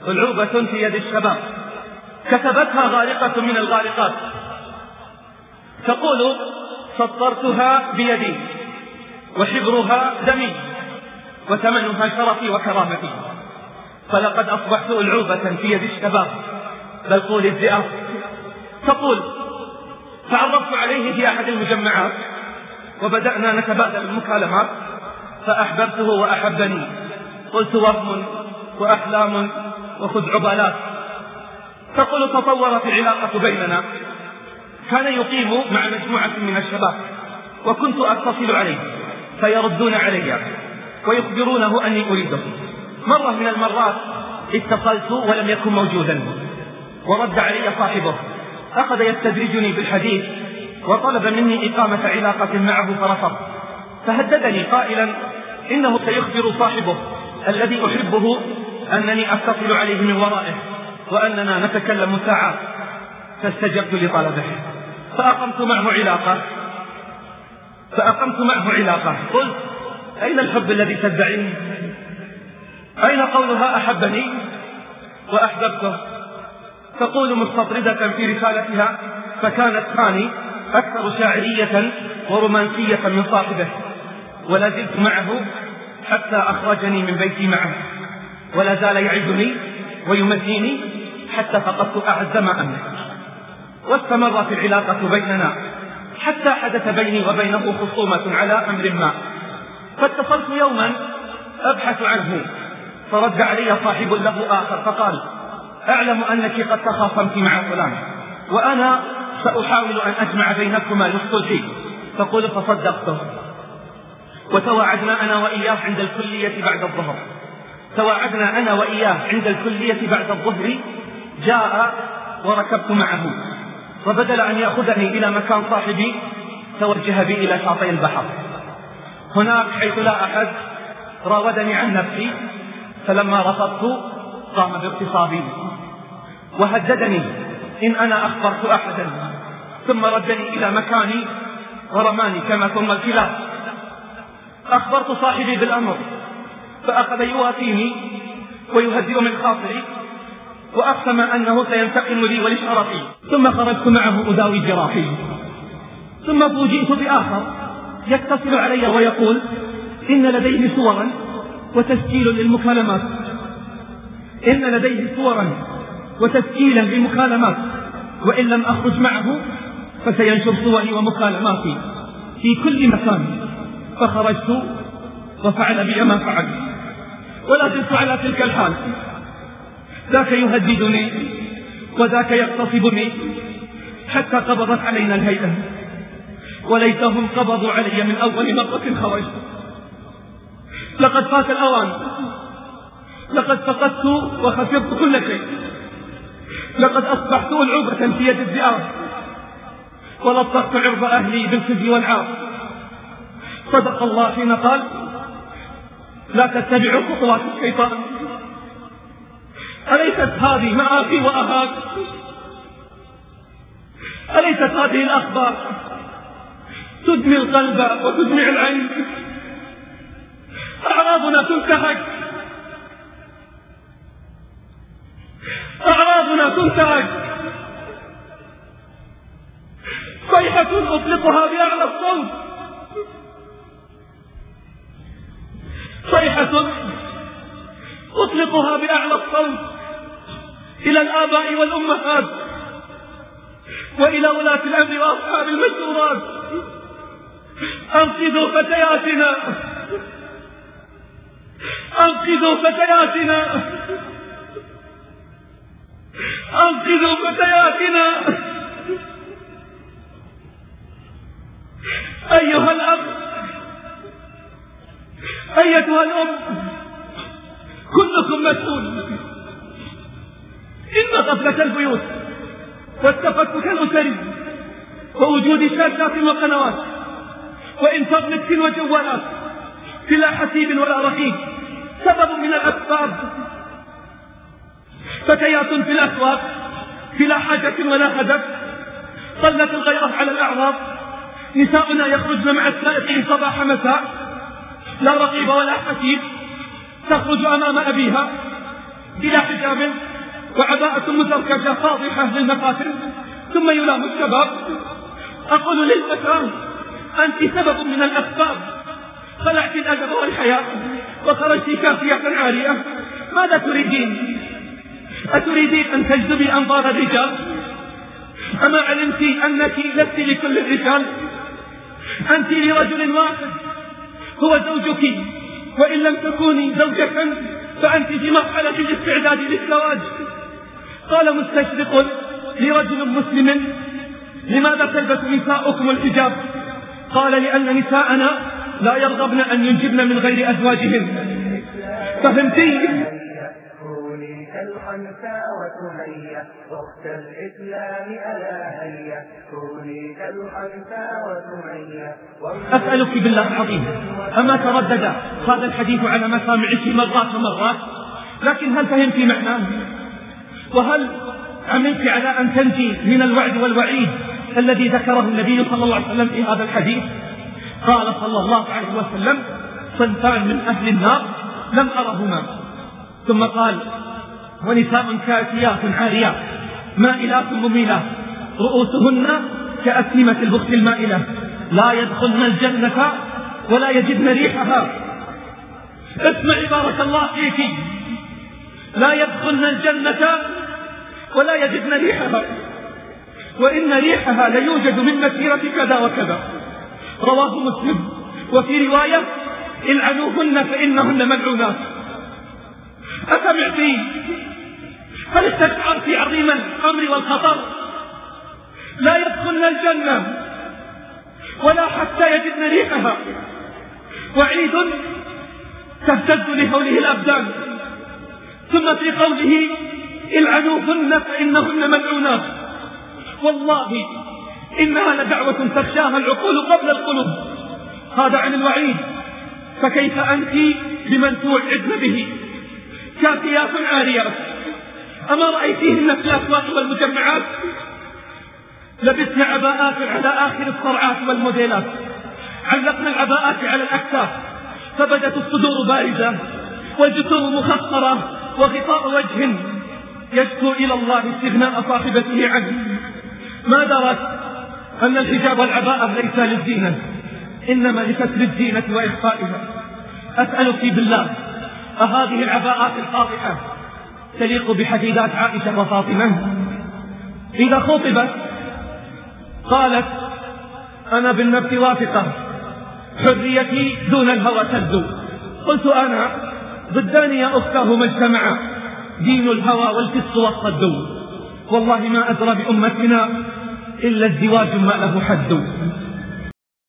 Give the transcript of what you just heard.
ألعوبة في يد الشباب كتبتها غارقة من الغارقات تقول: سطرتها بيدي وحبرها دمي وثمنها شرفي وكرامتي. فلقد أصبحت ألعوبة في يد الشباب، بل قول الذئاب. تقول: تعرفت عليه في أحد المجمعات وبدأنا نتبادل المكالمات فأحببته وأحبني. قلت: وهم وأحلام وخزعبلات. تقول: تطورت العلاقة بيننا، كان يقيم مع مجموعة من الشباب وكنت أتصل عليه فيردون علي ويخبرونه أني أريده. مرة من المرات اتصلت ولم يكن موجودا ورد علي صاحبه، أخذ يستدرجني بالحديث وطلب مني إقامة علاقة معه فرفضت، فهددني قائلا إنه سيخبر صاحبه الذي أحبه أنني أتصل عليه من ورائه وأننا نتكلم ساعات. فاستجبت لطلبه فأقمت معه علاقة. قلت: أين الحب الذي تدعيه؟ أين قولها أحبني وأحببته؟ تقول مستطردة في رسالتها: فكانت ثاني أكثر شاعرية ورومانسية من صاحبه، ولا زلت معه حتى أخرجني من بيتي معه، ولا زال يعزني ويمنيني حتى فقدت أعز ما أملك. واستمرت العلاقة بيننا حتى حدث بيني وبينه خصومة على أمر ما، فاتصلت يوما أبحث عنه فرد علي صاحب له آخر فقال: أعلم أنك قد تخاصمت مع فلان وأنا سأحاول أن أجمع بينكما للصلح. تقول: فصدقته وتواعدنا أنا وإياه عند الكلية بعد الظهر. جاء وركبت معه، وبدل أن يأخذني إلى مكان صاحبي توجه بي إلى شاطئ البحر. هناك حيث لا أحد راودني عن نفسي، فلما رفضت قام باغتصابي وهددني إن أنا أخبرت أحدا، ثم ردني إلى مكاني ورماني كما ترمى الكلاب. أخبرت صاحبي بالأمر فأخذ يوافيني ويهدئ من خاطري وأقسم أنه سينتقم لي ولشرفي. ثم خرجت معه أداوي جراحي، ثم فوجئت بآخر يتصل علي ويقول إن لديه صورا وتسجيل للمكالمات، وإن لم أخرج معه فسينشر صوري ومكالماتي في كل مكان. فخرجت وفعل بي ما فعل، ولا زلت على تلك الحال، ذاك يهددني وذاك يغتصبني حتى قبضت علينا الهيئة، وليتهم قبضوا علي من أول مرة خرجت. لقد فات الأوان، لقد فقدت وخسرت كل شيء، لقد أصبحت ألعوبة في يد الذئاب، ولطخت عرض أهلي بالخزي والعار. صدق الله حين قال: لا تتبعوا خطوات الشيطان. أليست هذه مآسي وأهات؟ أليست هذه الأخبار تدمي القلب وتدمع العين؟ أعراضنا تنتهك، صيحة أطلقها بأعلى الصوت، إلى الآباء والأمهات وإلى ولاة الأمر وأصحاب المشورات: أنقذوا فتياتنا، أنقذوا فتياتنا. أيها الأب، أيتها الأم، كلكم مسؤول. إن غفلة البيوت والتفتت الأسري ووجود شاشات وقنوات وإنترنت وجوالات بلا حسيب ولا رقيب سبب من الأسباب. فتيات في الأسواق بلا حاجة ولا هدف، طلت الغيرة على الأعراض. نساؤنا يخرجن مع السائقين صباح مساء، لا رقيب ولا حسيب، تخرج أمام أبيها بلا حجاب وعباءة مزركشة فاضحة للمفاتن، ثم يلام الشباب. أقول للفتاة أنت سبب من الأسباب، خلعت الأدب والحياة وخرجت كافية عارية، ماذا تريدين؟ أتريدين أن تجذبي أنظار الرجال؟ أما علمت أنك لست لكل الرجال؟ أنت لرجل واحد هو زوجك، وإن لم تكوني زوجة فأنت في مرحلة الاستعداد للزواج. قال مستشرق لرجل مسلم: لماذا تلبس نساؤكم الحجاب؟ قال: لأن نساءنا لا يرغبن أن ينجبن من غير أزواجهن. فهمتي؟ كوني كالخنساء وسمية أخت الإسلام ألا هيا، كوني كالخنساء وسمية. أسألك بالله العظيم، أما تردد هذا الحديث على مسامعك مرات ومرات؟ لكن هل فهمت معناه؟ وهل عملت على أن تنجي من الوعد والوعيد الذي ذكره النبي صلى الله عليه وسلم في هذا الحديث؟ قال صلى الله عليه وسلم: صنفان من أهل النار لم أرهما. ثم قال: ونساء كاسيات عاريات مائلات مميلات رؤوسهن كأسنمة البخت المائلة لا يدخلن الجنة ولا يجدن ريحها. اسمعي بارك الله فيك، لا يدخلن الجنة ولا يجدن ريحها، وإن ريحها ليوجد من مسيرة كذا وكذا. رواه مسلم. وفي رواية: العنوهن فإنهن ملعونات. أسمعتي؟ هل استشعرت عظيم الأمر والخطر؟ لا يدخلن الجنة ولا حتى يجدن ريحها. وعيد تهتز لهوله الأبدان. ثم في قوله: العنوهن فإنهن ملعونات. والله إنها لدعوة تخشاها العقول قبل القلوب. هذا عن الوعيد، فكيف أنت بمن توعدن به؟ كافيات عاريات، أما رأيتيهن في الأسواق والمجمعات؟ لبسن عباءات على آخر الصرعات والموديلات، علقن العباءات على الأكتاف، فبدت الصدور بارزة والجسوم مخصرة وغطاء وجه يشكو إلى الله استغناء صاحبته عنه. ما درت أن الحجاب والعباءة ليس للزينة، إنما لستر الزينة وإخفائها. أسألك بالله، أهذه العباءات الفاضحة تليق بحفيدات عائشة وفاطمة؟ إذا خطبت قالت: أنا بالنفس واثقة، حريتي دون الهوى تبدو. قلت أنا: ضدان يا أختاه ما اجتمعا، دين الهوى والفسق والصد. والله ما أدرى بأمتنا إلا الزواج ما له حد.